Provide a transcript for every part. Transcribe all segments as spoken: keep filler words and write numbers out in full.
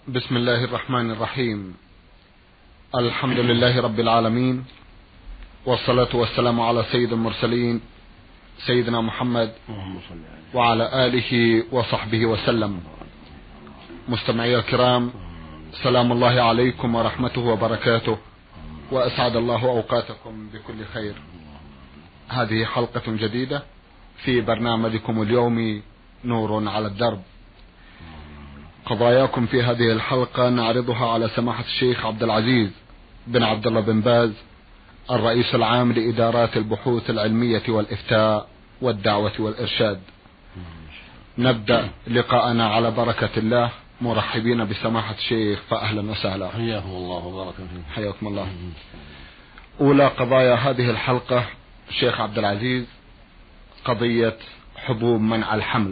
بسم الله الرحمن الرحيم. الحمد لله رب العالمين، والصلاة والسلام على سيد المرسلين سيدنا محمد وعلى آله وصحبه وسلم. مستمعي الكرام، سلام الله عليكم ورحمته وبركاته، وأسعد الله أوقاتكم بكل خير. هذه حلقة جديدة في برنامجكم اليومي نور على الدرب. قضاياكم في هذه الحلقة نعرضها على سماحة الشيخ عبد العزيز بن عبد الله بن باز، الرئيس العام لإدارات البحوث العلمية والإفتاء والدعوة والإرشاد. نبدأ لقاءنا على بركة الله، مرحبين بسماحة الشيخ، فأهلا وسهلا. حياكم الله وبارك فيكم. حياكم الله. أولى قضايا هذه الحلقة الشيخ عبد العزيز قضية حبوب منع الحمل.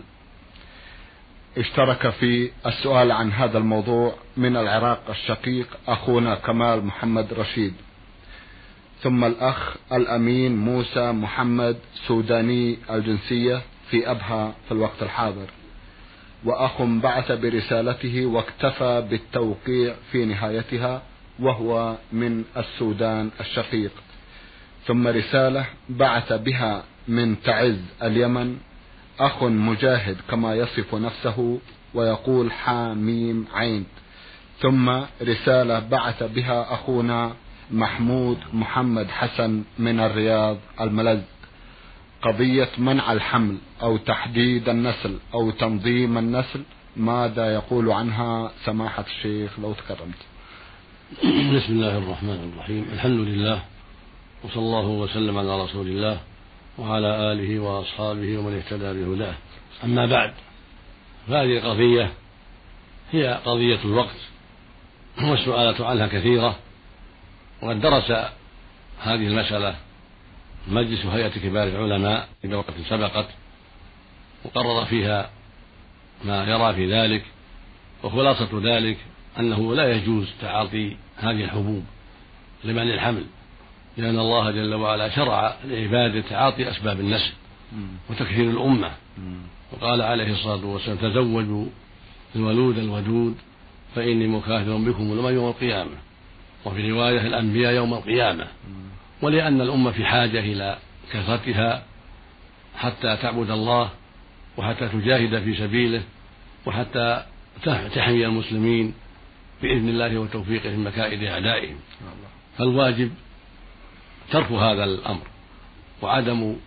اشترك في السؤال عن هذا الموضوع من العراق الشقيق أخونا كمال محمد رشيد، ثم الأخ الأمين موسى محمد سوداني الجنسية في أبها في الوقت الحاضر، وأخ بعث برسالته واكتفى بالتوقيع في نهايتها وهو من السودان الشقيق، ثم رسالة بعث بها من تعز اليمن أخ مجاهد كما يصف نفسه ويقول حاميم عين، ثم رسالة بعث بها أخونا محمود محمد حسن من الرياض الملز. قضية منع الحمل أو تحديد النسل أو تنظيم النسل، ماذا يقول عنها سماحة الشيخ لو تكرمت؟ بسم الله الرحمن الرحيم. الحمد لله، وصلى الله وسلم على رسول الله وعلى آله وأصحابه ومن اهتدى بهداه. أما بعد، فهذه القضية هي قضية الوقت، والسؤالات عنها كثيرة، وقد درس هذه المسألة مجلس هيئة كبار العلماء في دورة سبقت، وقرر فيها ما يرى في ذلك، وخلاصة ذلك أنه لا يجوز تعاطي هذه الحبوب لمنع الحمل، لأن الله جل وعلا شرع لعباده تعاطي أسباب النسل وتكثير الأمة، وقال عليه الصلاة والسلام: تزوجوا الولود الودود فإني مكاثر بكم الأمم يوم القيامة، وفي رواية الأنبياء يوم القيامة. ولأن الأمة في حاجة إلى كثرتها حتى تعبد الله، وحتى تجاهد في سبيله، وحتى تحمي المسلمين بإذن الله وتوفيقه من مكائد أعدائهم. فالواجب ترك هذا الأمر وعدم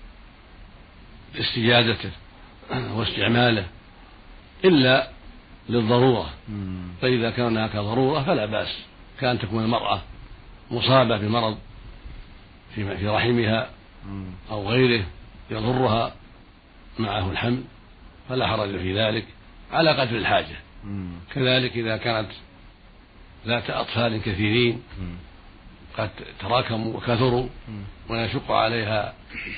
استجازته واستعماله إلا للضرورة، فإذا كان هناك ضرورة فلا بأس، كأن تكون المرأة مصابة بمرض في رحمها أو غيره يضرها معه الحمل فلا حرج في ذلك على قدر الحاجة. كذلك إذا كانت ذات أطفال كثيرين قد تراكموا وكثروا ويشق عليها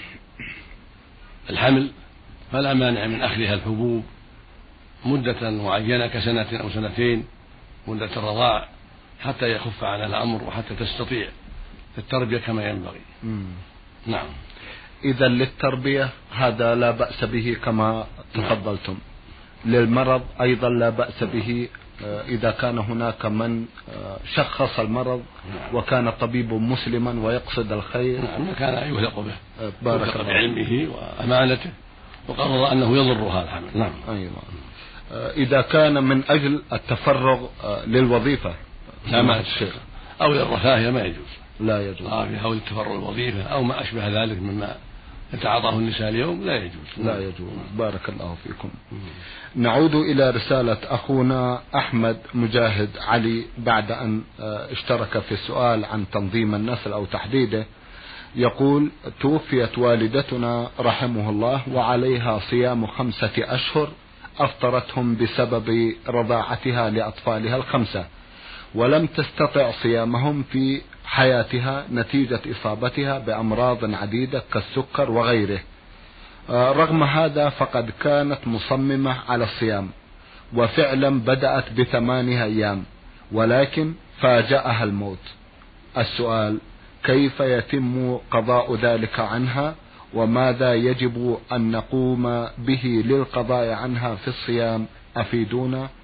الحمل فلا مانع من أخذها الحبوب مدة معينة كسنة أو سنتين، مدة الرضاع، حتى يخف عنها الأمر وحتى تستطيع التربية كما ينبغي. مم. نعم. إذا للتربية هذا لا بأس به كما تفضلتم، للمرض أيضا لا بأس به إذا كان هناك من شخص المرض وكان طبيب مسلما ويقصد الخير. نعم، كان يوثق به، بارك الله بعلمه وأمانته، وقرر أنه يضرها الحمل. نعم. أيوة. إذا كان من أجل التفرغ للوظيفة لا أو للرفاهية ما يجوز، لا يجوز. آه أو للتفرغ للوظيفة أو ما أشبه ذلك مما يتعاطاه النساء اليوم لا يجوز. لا يجوز. بارك الله فيكم. نعود إلى رسالة أخونا أحمد مجاهد علي بعد أن اشترك في السؤال عن تنظيم النسل أو تحديده. يقول: توفيت والدتنا رحمه الله وعليها صيام خمسة أشهر أفطرتهم بسبب رضاعتها لأطفالها الخمسة، ولم تستطع صيامهم في حياتها نتيجة إصابتها بأمراض عديدة كالسكر وغيره. رغم هذا فقد كانت مصممة على الصيام، وفعلا بدأت بثمانية أيام، ولكن فاجأها الموت. السؤال: كيف يتم قضاء ذلك عنها، وماذا يجب أن نقوم به للقضاء عنها في الصيام؟ أفيدونا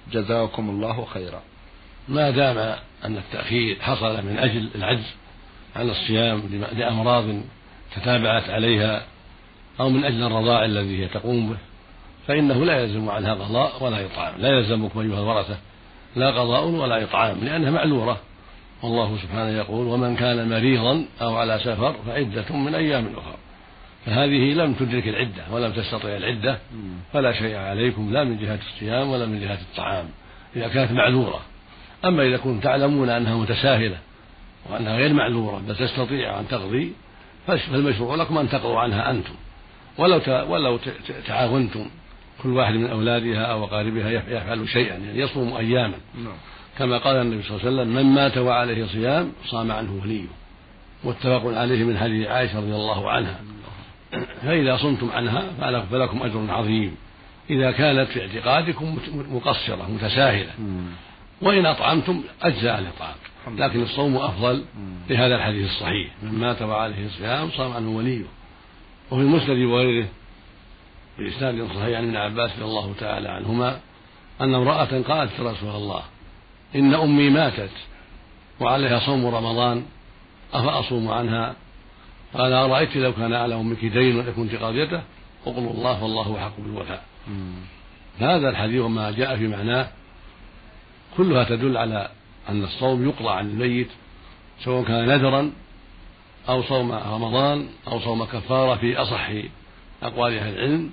جزاكم الله خيرا. ما دام أن التأخير حصل من أجل العجز عن الصيام لأمراض تتابعت عليها أو من أجل الرضاع الذي هي تقوم به فإنه لا يلزم عنها قضاء ولا إطعام. لا يلزمكم أيها الورثة لا قضاء ولا إطعام لأنها معلورة، والله سبحانه يقول ومن كان مريضا أو على سفر فعدة من أيام أخرى، فهذه لم تدرك العدة ولم تستطع العدة فلا شيء عليكم لا من جهة الصيام ولا من جهة الطعام إذا كانت معلورة. أما إذا كنتم تعلمون أنها متساهلة وأنها غير معلورة بل تستطيع أن تقضي فالمشروع لكم أن تقضوا عنها أنتم، ولو ولو تعاونتم كل واحد من أولادها أو أقاربها يفعل شيئا، يعني يصوم أياما كما قال النبي صلى الله عليه وسلم من مات وعليه صيام صام عنه وليه، متفق عليه من حديث عائشة رضي الله عنها. فإذا صمتم عنها فلكم أجر عظيم إذا كانت في اعتقادكم مقصرة متساهلة، وإن أطعمتم أجزاء الإطعام، لكن الصوم أفضل لهذا الحديث الصحيح من مات وعليه صيام صام عنه وليه. وفي المسند وغيره بإسناد صحيح عن ابن عباس رضي الله تعالى عنهما أن امرأة قالت يا رسول الله إن أمي ماتت وعليها صوم رمضان أفأصوم عنها؟ قال أرأيت لو كان على أمك دين وكنت قاضيته اقولوا الله فالله حق بالوفاء. هذا الحديث وما جاء في معناه كلها تدل على أن الصوم يقضى عن الميت سواء كان نذرا أو صوم رمضان أو صوم كفارة في أصح أقوال أهل العلم.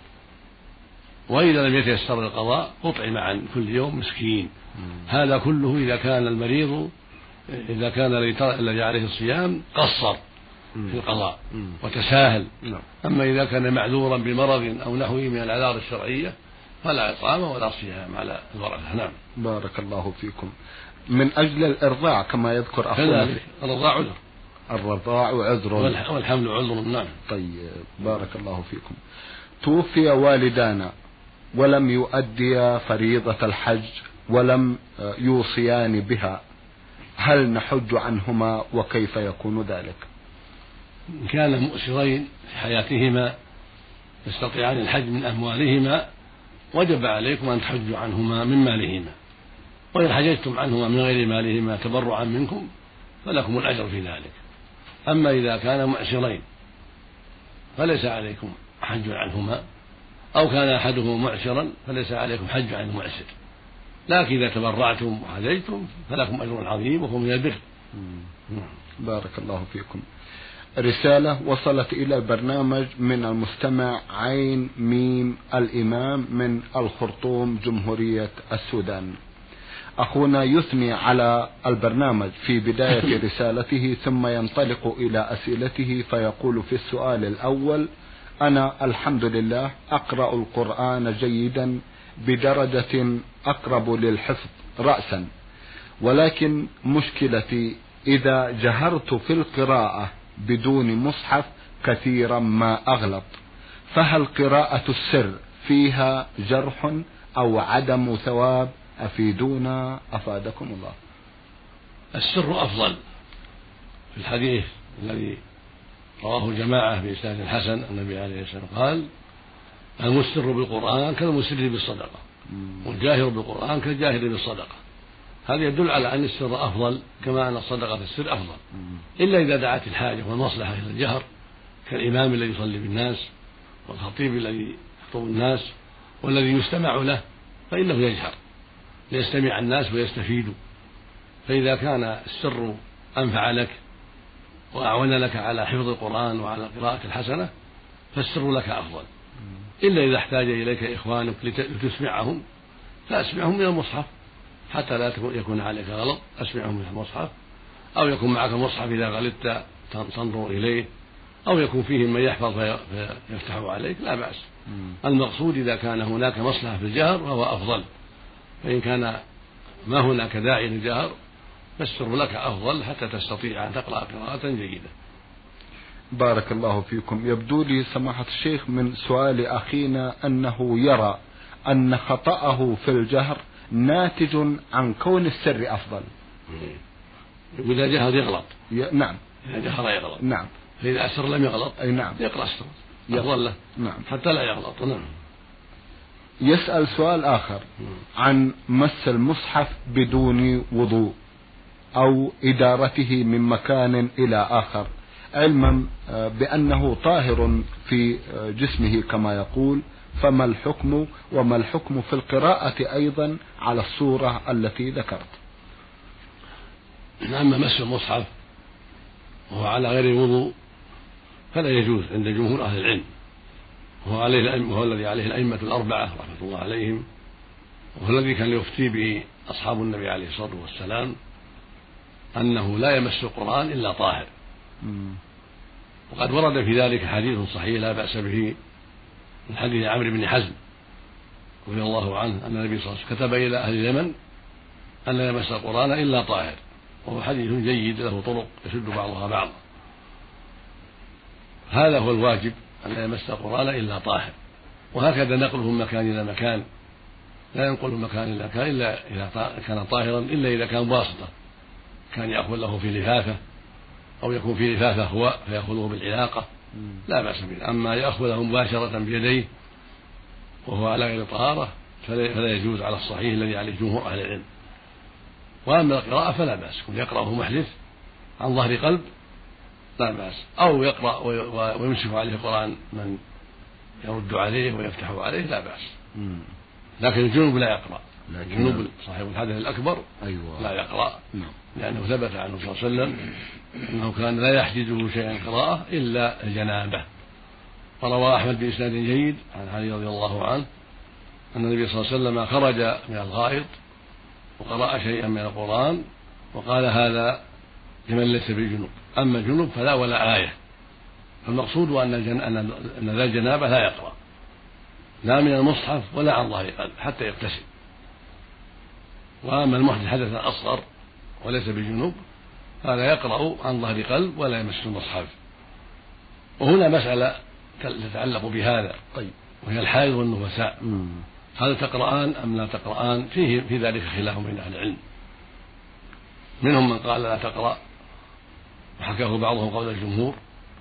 وإذا لم يتيسر القضاء أطعم عن كل يوم مسكين. هذا كله إذا كان المريض إذا كان الذي عليه الصيام قصر في القضاء وتساهل. أما إذا كان معذورا بمرض أو نحوه من الأعذار الشرعية فلا إطعام ولا صيام على الورثة. نعم. بارك الله فيكم. من أجل الإرضاع كما يذكر أخونا الرضاع عذر الرضاع عذر والحمل عذر. نعم. طيب بارك الله فيكم. توفي والدانا ولم يؤديا فريضة الحج ولم يوصيان بها، هل نحج عنهما وكيف يكون ذلك؟ إن كان مؤسرين في حياتهما يستطيعان الحج من أموالهما وجب عليكم أن تحجوا عنهما من مالهما، وإن حججتم عنهما من غير مالهما تبرعا منكم فلكم الأجر في ذلك. أما إذا كان معسرين فليس عليكم حج عنهما، أو كان أحدهما معسرا فليس عليكم حج عن المعسر، لكن إذا تبرعتم وحججتم فلكم أجر عظيم وهو من البر. بارك الله فيكم. رسالة وصلت إلى البرنامج من المستمع عين ميم الإمام من الخرطوم جمهورية السودان. أخونا يثني على البرنامج في بداية رسالته ثم ينطلق إلى أسئلته فيقول في السؤال الأول: أنا الحمد لله أقرأ القرآن جيدا بدرجة أقرب للحفظ رأسا، ولكن مشكلتي إذا جهرت في القراءة بدون مصحف كثيرا ما أغلط، فهل قراءة السر فيها جرح أو عدم ثواب؟ أفيدونا أفادكم الله. السر أفضل في الحديث الذي رواه جماعة بإسناد حسن النبي عليه الصلاة والسلام قال: المسر بالقرآن كالمسر بالصدقة، والجاهر بالقرآن كالجاهر بالصدقة. هذا يدل على أن السر أفضل كما أن الصدقة في السر أفضل، إلا إذا دعت الحاجة والمصلحة إلى الجهر كالإمام الذي يصلي بالناس والخطيب الذي يخطب الناس والذي يستمع له فإنه يجهر ليستمع الناس ويستفيدوا. فإذا كان السر أنفع لك وأعون لك على حفظ القرآن وعلى قراءة الحسنة فالسر لك أفضل، إلا إذا احتاج إليك إخوانك لتسمعهم فأسمعهم من المصحف حتى لا يكون عليك غلط، أسمعهم من المصحف، أو يكون معك مصحف إذا غلطت تنظر إليه، أو يكون فيه من يحفظ فيفتحه عليك، لا بأس. المقصود إذا كان هناك مصلحة في الجهر فهو أفضل، فإن كان ما هناك داعي للجهر فالسر لك أفضل حتى تستطيع أن تقرأ قراءة جيدة. بارك الله فيكم. يبدو لي سماحة الشيخ من سؤال أخينا أنه يرى أن خطأه في الجهر ناتج عن كون السر أفضل. إذا جهر يغلط. ي... نعم. إذا جهر يغلط. نعم. فإذا السر لم يغلط أي نعم يقرأ السر أفضل له. نعم. حتى لا يغلط. نعم. يسأل سؤال آخر عن مس المصحف بدون وضوء أو إدارته من مكان إلى آخر، علما بأنه طاهر في جسمه كما يقول، فما الحكم وما الحكم في القراءة أيضا على الصورة التي ذكرت؟ أما مس المصحف وهو على غير وضوء فلا يجوز عند جمهور أهل العلم، وهو, عليه وهو الذي عليه الأئمة الأربعة رحمة الله عليهم، وهو الذي كان يفتي به أصحاب النبي عليه الصلاة والسلام أنه لا يمس القرآن إلا طاهر. وقد ورد في ذلك حديث صحيح لا بأس به من حديث عمرو بن حزم رضي الله عنه أن النبي صلى الله عليه وسلم كتب إلى أهل اليمن أن لا يمس القرآن إلا طاهر، وهو حديث جيد له طرق يشد بعضها بعضا. هذا هو الواجب أن لا يمس القرآن إلا طاهر، وهكذا نقله من مكان إلى مكان، لا ينقل من مكان إلى مكان إلا إذا كان طاهرا، إلا إذا كان واسطة، كان يأخذ له في لفافة أو يكون في لفافة هو فيأخذه بالعلاقة لا بأس به. أما يأخذه مباشرة بيديه وهو على غير طهارة فلا يجوز على الصحيح الذي عليه جمهور أهل العلم. وأما القراءة فلا بأس، كن يقرأه محدث عن ظهر قلب لا بأس، أو يقرأ ويمسك عليه القرآن من يرد عليه ويفتح عليه لا بأس. لكن الجنوب لا يقرأ، الجنوب صاحب الحدث الأكبر أيوة. لا يقرأ، لأنه ثبت عنه صلى الله عليه وسلم أنه كان لا يحجزه شيئا قراءة إلا الجنابة. فروى أحمد بإسناد جيد عن علي رضي الله عنه أن النبي صلى الله عليه وسلم خرج من الغائط وقرأ شيئا من القرآن وقال هذا لمن ليس بالجنوب، أما الجنوب فلا ولا آية. فالمقصود أن أن ذا الجنابة لا يقرأ لا من المصحف ولا عن ظهر قلب حتى يغتسل. وأما المحدث حدثا أصغر وليس بالجنوب هذا يقرأ عن ظهر قلب ولا يمس المصحف. وهنا مسألة تتعلق بهذا، طيب، وهي الحائض والنفساء، هل تقرأان أم لا تقرأان؟ فيه في ذلك خلاف بين أهل العلم، منهم من قال لا تقرأ وحكاه بعضهم قول الجمهور،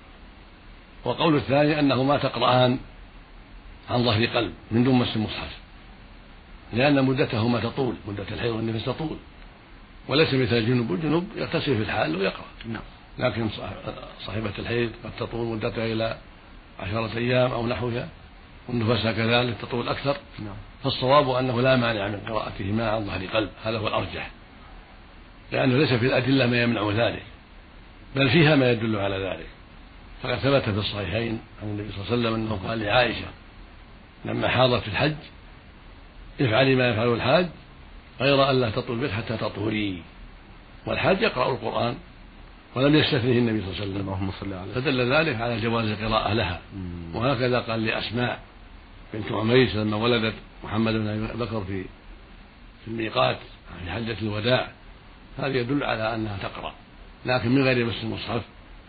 وقول الثاني أنه ما تقرأان عن ظهر قلب من دون مس المصحف، لأن مدتهما تطول، مدة الحيض والنفس تطول، وليس مثل الجنوب، الجنوب يغتسل في الحال ويقرأ، لكن صاحبة الحيض قد تطول مدتها إلى عشرة أيام أو نحوها، والنفساء كذلك تطول أكثر. فالصواب أنه لا مانع من قراءتهما عن ظهر قلب، هذا هو الأرجح، لأنه ليس في الأدلة ما يمنع ذلك، بل فيها ما يدل على ذلك. فقد ثبت في الصحيحين عن النبي صلى الله عليه وسلم أنه قال لعائشة لما حاضت في الحج افعلي ما يفعل الحاج غير أن لا تطول به حتى تطهري، والحاج يقرأ القرآن ولم يستثنه النبي صلى الله عليه وسلم، فدل ذلك على جواز القراءة لها. وهكذا قال لأسماء بنت عميس لما ولدت محمد بن أبي بكر في في الميقات في حجة الوداع، هذا يدل على أنها تقرأ لكن من غير مس المصحف.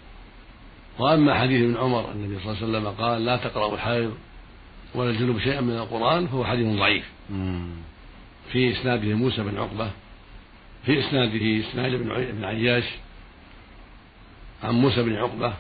وأما حديث ابن عمر النبي صلى الله عليه وسلم قال لا تقرأ الحائض ولا الجنوب شيئا من القرآن، فهو حديث ضعيف. في إسناده موسى بن عقبة، في إسناده إسماعيل بن عياش عن موسى بن عقبة،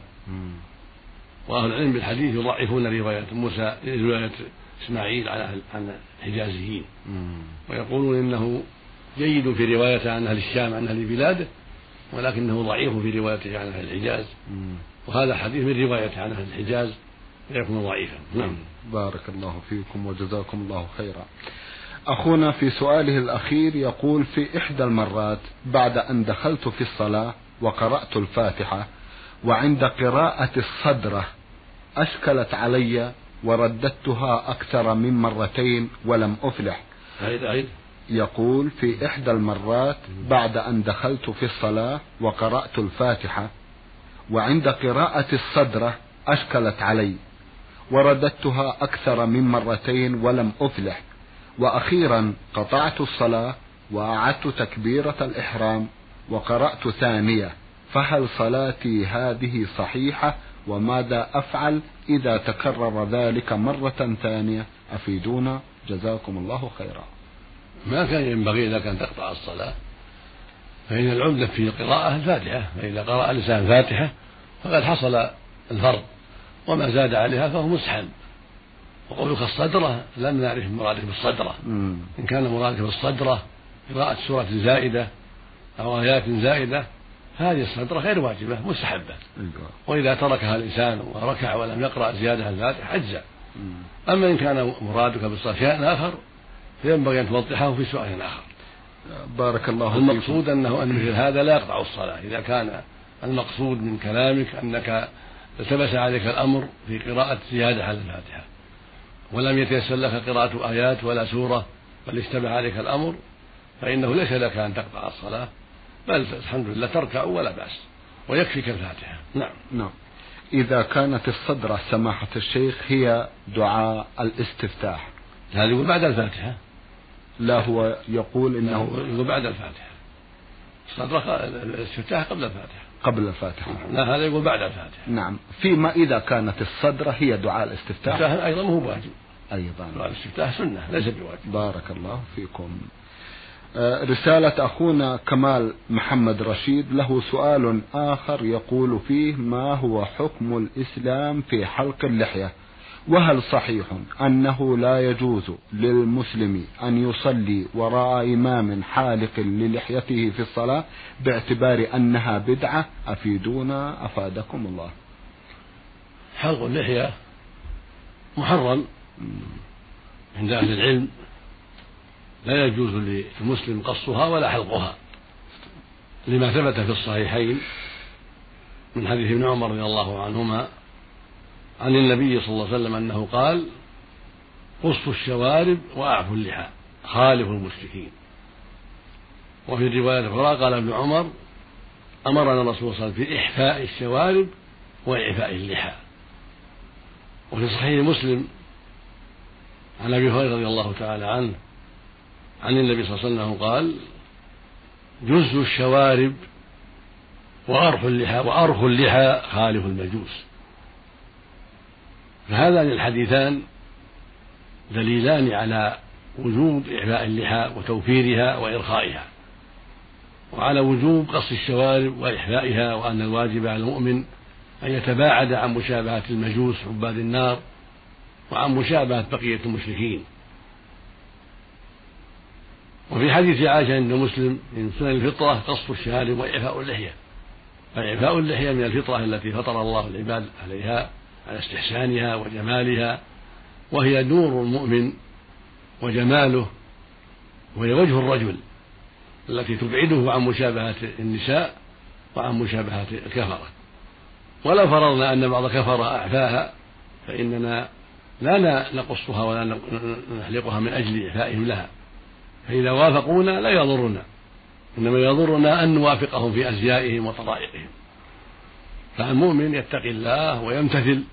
وأهل العلم بالحديث يضعفون رواية موسى رواية إسماعيل عن الحجازيين، ويقولون إنه جيد في روايته عن أهل الشام عن أهل بلاده، ولكنه ضعيف في روايته عن أهل الحجاز، وهذا حديث من روايته عن أهل الحجاز فيكون ضعيفا. نعم. بارك الله فيكم وجزاكم الله خيرا. أخونا في سؤاله الأخير يقول في إحدى المرات بعد أن دخلت في الصلاة وقرأت الفاتحة وعند قراءة الصدرة أشكلت علي ورددتها أكثر من مرتين ولم أفلح. عيد عيد. يقول في إحدى المرات بعد أن دخلت في الصلاة وقرأت الفاتحة وعند قراءة الصدرة أشكلت علي ورددتها أكثر من مرتين ولم أفلح، وأخيرا قطعت الصلاة وأعدت تكبيرة الإحرام وقرأت ثانية، فهل صلاتي هذه صحيحة؟ وماذا أفعل إذا تكرر ذلك مرة ثانية؟ أفيدونا جزاكم الله خيرا. ما كان ينبغي لك أن تقطع الصلاة، فإن العمدة في القراءة الفاتحة، فإذا قرأ الإنسان الفاتحة فقد حصل الفرض، وما زاد عليها فهو مستحب، وقولك الصدرة لم نعرف مرادك بالصدرة. إن كان مرادك بالصدرة قراءة سورة زائدة أو آيات زائدة هذه الصدرة غير واجبة مستحبة، وإذا تركها الإنسان وركع ولم يقرأ زيادة الفاتحة أجزاء. أما إن كان مرادك بالصلاة شيء آخر فينبغي أن توضحه في سؤال آخر. بارك الله فيك. المقصود أنه أن مثل هذا لا يقطع الصلاة. إذا كان المقصود من كلامك أنك التبس عليك الأمر في قراءة زيادة على الفاتحة ولم يتيسر لك قراءة آيات ولا سورة بل اشتبه عليك الأمر فإنه ليس لك أن تقطع الصلاة، بل الحمد لله تركع ولا بأس ويكفيك الفاتحة. نعم. نعم. إذا كانت الصدرة سماحة الشيخ هي دعاء الاستفتاح، هذا يقول بعد الفاتحة. لا، هو يقول إنه يقول بعد الفاتحة. الصدرة الاستفتاح قبل الفاتحة. قبل الفاتحة. لا، هذا يقول بعد الفاتحة. نعم. فيما إذا كانت الصدرة هي دعاء الاستفتاح أيضا هو واجب. أيضا دعاء الاستفتاح سنة ليس بواجب. بارك الله فيكم. رسالة أخونا كمال محمد رشيد له سؤال آخر يقول فيه: ما هو حكم الإسلام في حلق اللحية؟ وهل صحيح أنه لا يجوز للمسلم أن يصلي وراء إمام حالق للحيته في الصلاة باعتبار أنها بدعة؟ أفيدونا أفادكم الله. حلق اللحية محرم عند أهل العلم، لا يجوز للمسلم قصها ولا حلقها، لما ثبت في الصحيحين من حديث ابن عمر رضي الله عنهما عن النبي صلى الله عليه وسلم أنه قال: قصوا الشوارب وأعفوا اللحى خالفوا المشركين. وفي الرواية الأخرى قال ابن عمر: أمرنا الرسول صلى الله عليه وسلم في إحفاء الشوارب وإعفاء اللحى. وفي صحيح مسلم عن أبي هريرة رضي الله تعالى عنه عن النبي صلى الله عليه وسلم قال: جزوا الشوارب وأرخوا اللحى وأرخوا اللحى خالفوا المجوس. فهذان الحديثان دليلان على وجوب إعفاء اللحى وتوفيرها وإرخائها، وعلى وجوب قص الشوارب وإحفائها، وأن الواجب على المؤمن أن يتباعد عن مشابهة المجوس عباد النار وعن مشابهة بقية المشركين. وفي حديث عائشة عند مسلم من سنن الفطرة قص الشارب وإعفاء اللحية، فإعفاء اللحية من الفطرة التي فطر الله العباد عليها على استحسانها وجمالها، وهي نور المؤمن وجماله، وهي وجه الرجل التي تبعده عن مشابهة النساء وعن مشابهة الكفرة. ولو فرضنا أن بعض كفرة أعفاها فإننا لا نقصها ولا نحلقها من أجل إعفائهم لها، فإذا وافقونا لا يضرنا، إنما يضرنا أن نوافقهم في أزيائهم وطرائقهم. فالمؤمن يتقي الله ويمتثل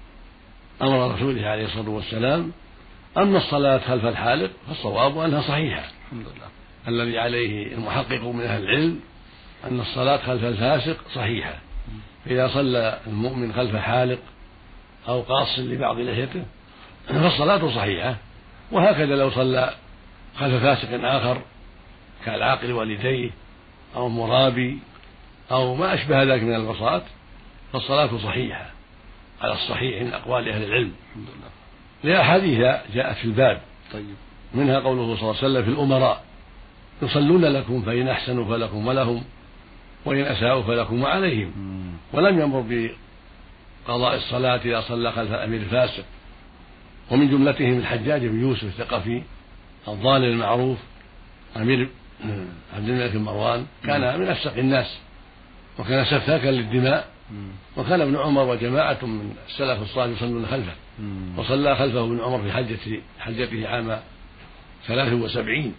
أمر رسوله عليه الصلاة والسلام. أما الصلاة خلف الحالق فالصواب أنها صحيحة الحمد لله. الذي عليه المحقق من أهل العلم أن الصلاة خلف الفاسق صحيحة، إذا صلى المؤمن خلف حالق أو قاص لبعض لحيته فالصلاة صحيحة. وهكذا لو صلى خلف فاسق آخر كالعاقل والديه أو مرابي أو ما أشبه ذلك من البساط فالصلاة صحيحة على الصحيح من أقوال أهل العلم الحمد لله. لأحاديث جاءت في الباب طيب. منها قوله صلى الله عليه وسلم في الأمراء: يصلون لكم فإن أحسنوا فلكم ولهم وإن أساءوا فلكم وعليهم. ولم يأمر بقضاء الصلاة إذا صلى خلف أمير فاسق. ومن جملتهم الحجاج بن يوسف الثقفي الضال المعروف أمير عبد الملك بن مروان، كان من أفسق الناس وكان سفاكا للدماء، وكان ابن عمر وجماعة من السلف الصالح يصلون خلفه، وصلى خلفه ابن عمر في حجته حجته عام ثلاث وسبعين.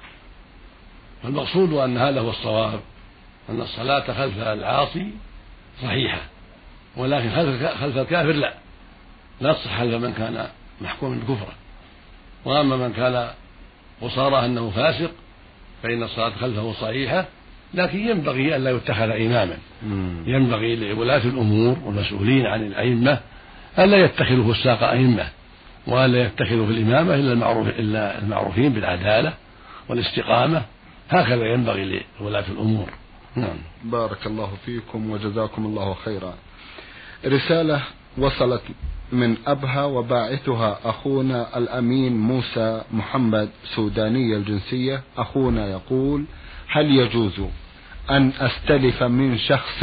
فالمقصود أن هذا هو الصواب، أن الصلاة خلف العاصي صحيحة، ولكن خلف خلف الكافر لا لا تصح خلف من كان محكوما بكفره. وأما من كان وصار أنه فاسق فإن الصلاة خلفه صحيحة، لكن ينبغي أن لا يتخذ إماما. ينبغي لولاة الأمور والمسؤولين عن الأئمة ألا يتخذوا فساق أئمة، وألا يتخذوا في الإمامة إلا المعروف إلا المعروفين بالعدالة والاستقامة. هكذا ينبغي لولاة الأمور. نعم. بارك الله فيكم وجزاكم الله خيرا. رسالة وصلت من أبها وباعثها أخونا الأمين موسى محمد سوداني الجنسية. أخونا يقول: هل يجوز أن أستلف من شخص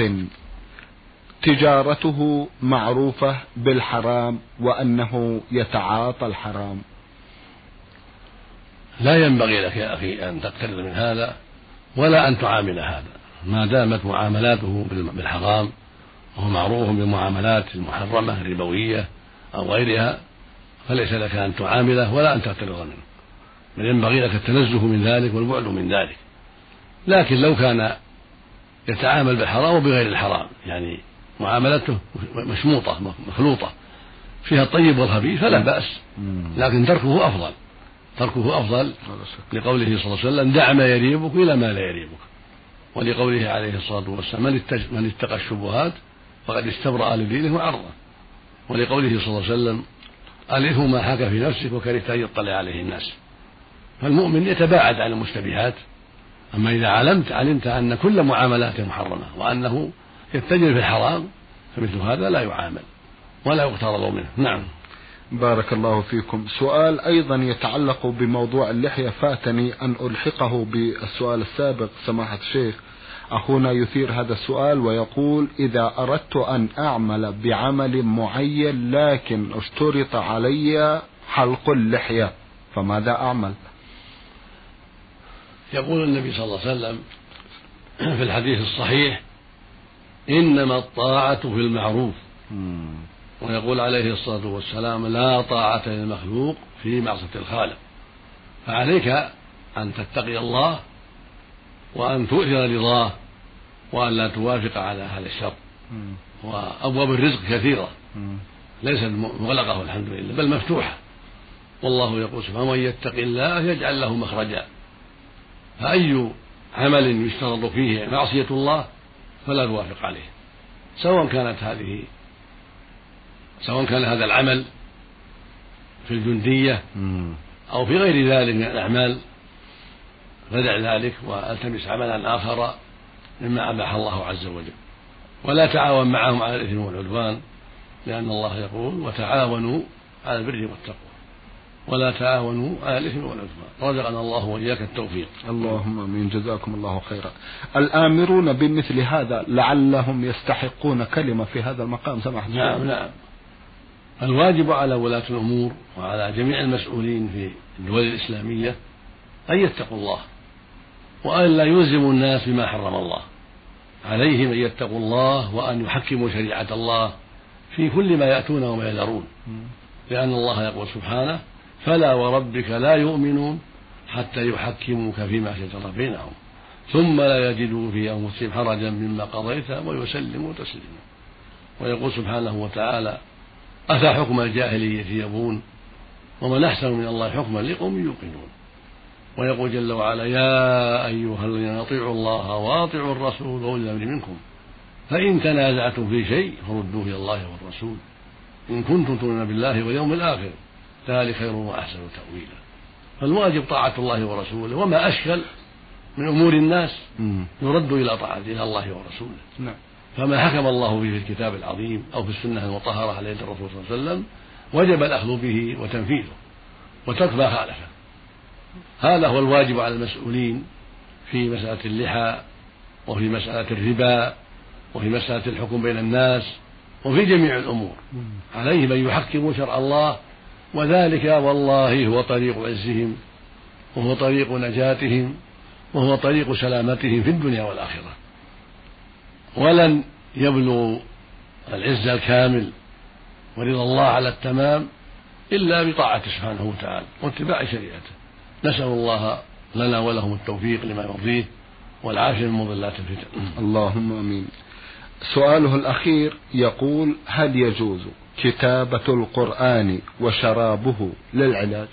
تجارته معروفة بالحرام وأنه يتعاطى الحرام؟ لا ينبغي لك يا أخي أن تقترض من هذا ولا أن تعامل هذا ما دامت معاملاته بالحرام وهو معروف بالمعاملات المحرمة الربوية أو غيرها، فليس لك أن تعامله ولا أن تقترض منه، بل ينبغي لك التنزه من ذلك والبعد من ذلك. لكن لو كان يتعامل بالحرام وبغير الحرام، يعني معاملته مشموطة مخلوطة فيها الطيب والخبيث، فلا بأس، لكن تركه أفضل تركه أفضل لقوله صلى الله عليه وسلم: دع ما يريبك إلى ما لا يريبك، ولقوله عليه الصلاة والسلام: من اتقى الشبهات فقد استبرأ لدينه وعرضه، ولقوله صلى الله عليه وسلم: الإثم ما حاك في نفسك وكرهت أن يطلع عليه الناس. فالمؤمن يتباعد عن المشتبهات. أما إذا علمت علمت أن كل معاملاته محرمة وأنه يتجر في الحرام، فمثل هذا لا يعامل ولا يقترض منه. نعم. بارك الله فيكم. سؤال أيضا يتعلق بموضوع اللحية، فاتني أن ألحقه بالسؤال السابق سماحة الشيخ. أخونا يثير هذا السؤال ويقول: إذا أردت أن أعمل بعمل معين لكن اشترط علي حلق اللحية فماذا أعمل؟ يقول النبي صلى الله عليه وسلم في الحديث الصحيح: إنما الطاعة في المعروف. ويقول عليه الصلاة والسلام: لا طاعة للمخلوق في معصية الخالق. فعليك أن تتقي الله وأن تؤثر رضاه وأن لا توافق على هذا الشر. وأبواب الرزق كثيرة ليست مغلقة الحمد لله بل مفتوحة، والله يقول سبحانه: ومن يتق الله يجعل له مخرجا. فأي عمل يشترط فيه معصية الله فلا توافق عليه، سواء كانت هذه سواء كان هذا العمل في الجندية أو في غير ذلك من الأعمال، فدع ذلك والتمس عملا آخر مما أباح الله عز وجل، ولا تعاون معهم على الإثم والعدوان، لأن الله يقول: وتعاونوا على البر والتقوى ولا تعاونوا على الإثم والعدوان. رزقنا الله وإياك التوفيق. اللهم آمين. جزاكم الله خيرا. الآمرون بمثل هذا لعلهم يستحقون كلمة في هذا المقام سماحة الشيخ. نعم نعم. الواجب على ولاة الأمور وعلى جميع المسؤولين في الدول الإسلامية أن يتقوا الله وأن لا يلزموا الناس بما حرم الله. عليهم أن يتقوا الله وأن يحكموا شريعة الله في كل ما يأتون وما يذرون، لأن الله يقول سبحانه: فلا وربك لا يؤمنون حتى يحكموك فيما شجر بينهم ثم لا يجدوا في أنفسهم حرجا مما قضيت ويسلموا تسليما. ويقول سبحانه وتعالى: أفحكم الجاهلية يبغون ومن أحسن من الله حكما لقوم يوقنون. ويقول جل وعلا: يا أيها الذين أطيعوا الله وأطيعوا الرسول وأولي الأمر منكم فإن تنازعتم في شيء فردوه إلى الله والرسول إن كنتم تؤمنون بالله واليوم الآخر ذلك خير وأحسن تأويلا. فالواجب طاعة الله ورسوله، وما أشكل من أمور الناس يرد إلى طاعة إلى الله ورسوله. فما حكم الله به في الكتاب العظيم أو في السنة المطهرة على يد الرسول صلى الله عليه وسلم وجب الأخذ به وتنفيذه وترك ما خالفه. هذا هو الواجب على المسؤولين في مسألة اللحى وفي مسألة الربا وفي مسألة الحكم بين الناس وفي جميع الأمور. عليهم أن يحكموا شرع الله، وذلك والله هو طريق عزهم وهو طريق نجاتهم وهو طريق سلامتهم في الدنيا والآخرة. ولن يبلغوا العز الكامل ورضا الله على التمام إلا بطاعته سبحانه وتعالى واتباع شريعته. نسأل الله لنا ولهم التوفيق لما يرضيه والعافية من مضلات الفتن. اللهم آمين. سؤاله الأخير يقول: هل يجوز كتابة القرآن وشرابه للعلاج؟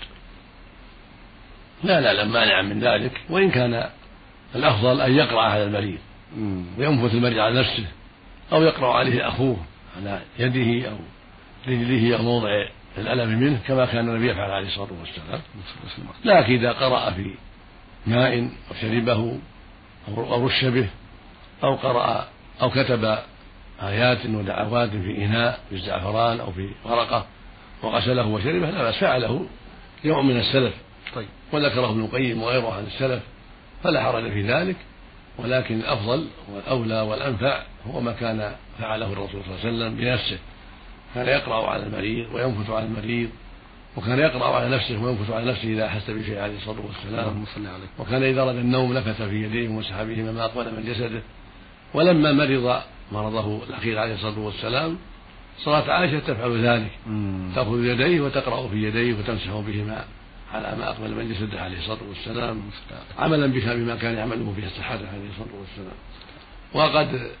لا لا لا مانع من ذلك، وإن كان الأفضل أن يقرأ على المريض وينفث المريض على نفسه أو يقرأ عليه أخوه على يده أو رجله أو موضع الألم منه كما كان النبي يفعل عليه الصلاة والسلام. لكن إذا قرأ في ماء أو شربه أو رش به أو قرأ أو كتب آيات ودعوات في إناء في الزعفران أو في ورقة وغسله وشربه لا بأس، فعله يوم من السلف. طيب. وذكره ابن القيم وغيره عن السلف، فلا حرج في ذلك، ولكن الأفضل والأولى والأنفع هو ما كان فعله الرسول صلى الله عليه وسلم بنفسه، كان يقرأ على المريض وينفث على المريض، وكان يقرأ على نفسه وينفث على نفسه إذا أحس بشيء عليه الصلاة والسلام، وكان إذا أراد النوم نفث في يديه ومسح بهما ما أقبل من جسده. ولما مرض مرضه الأخير عليه الصلاة والسلام صارت عائشة تفعل ذلك، تأخذ يديه وتقرأ في يديه وتمسح بهما على ما أقبل من جسده عليه الصلاة والسلام، عملا بها بما كان يعمله في الصحابة عليه الصلاة والسلام. وقد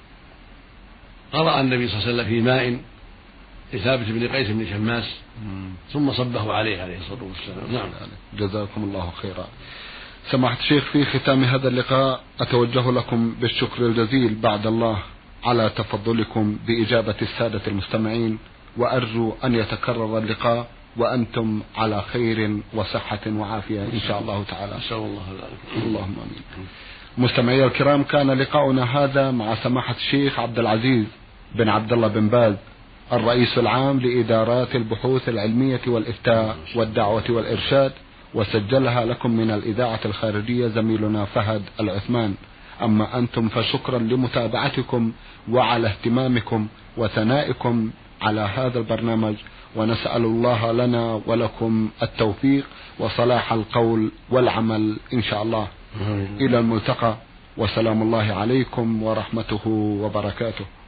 قرأ النبي صلى الله عليه وسلم في ماء لثابت بن قيس بن شماس ثم صبه عليه عليه الصلاة والسلام. نعم. جزاكم الله خيرا. سماحة الشيخ، في ختام هذا اللقاء أتوجه لكم بالشكر الجزيل بعد الله على تفضلكم بإجابة السادة المستمعين، وأرجو أن يتكرر اللقاء وأنتم على خير وصحة وعافية إن شاء الله تعالى. أسأل الله ذلك. اللهم آمين. مستمعي الكرام، كان لقاؤنا هذا مع سماحة الشيخ عبد العزيز بن عبد الله بن باز، الرئيس العام لإدارات البحوث العلمية والإفتاء والدعوة والإرشاد، وسجلها لكم من الإذاعة الخارجية زميلنا فهد العثمان. أما أنتم فشكرا لمتابعتكم وعلى اهتمامكم وثنائكم على هذا البرنامج، ونسأل الله لنا ولكم التوفيق وصلاح القول والعمل إن شاء الله. إلى الملتقى، وسلام الله عليكم ورحمته وبركاته.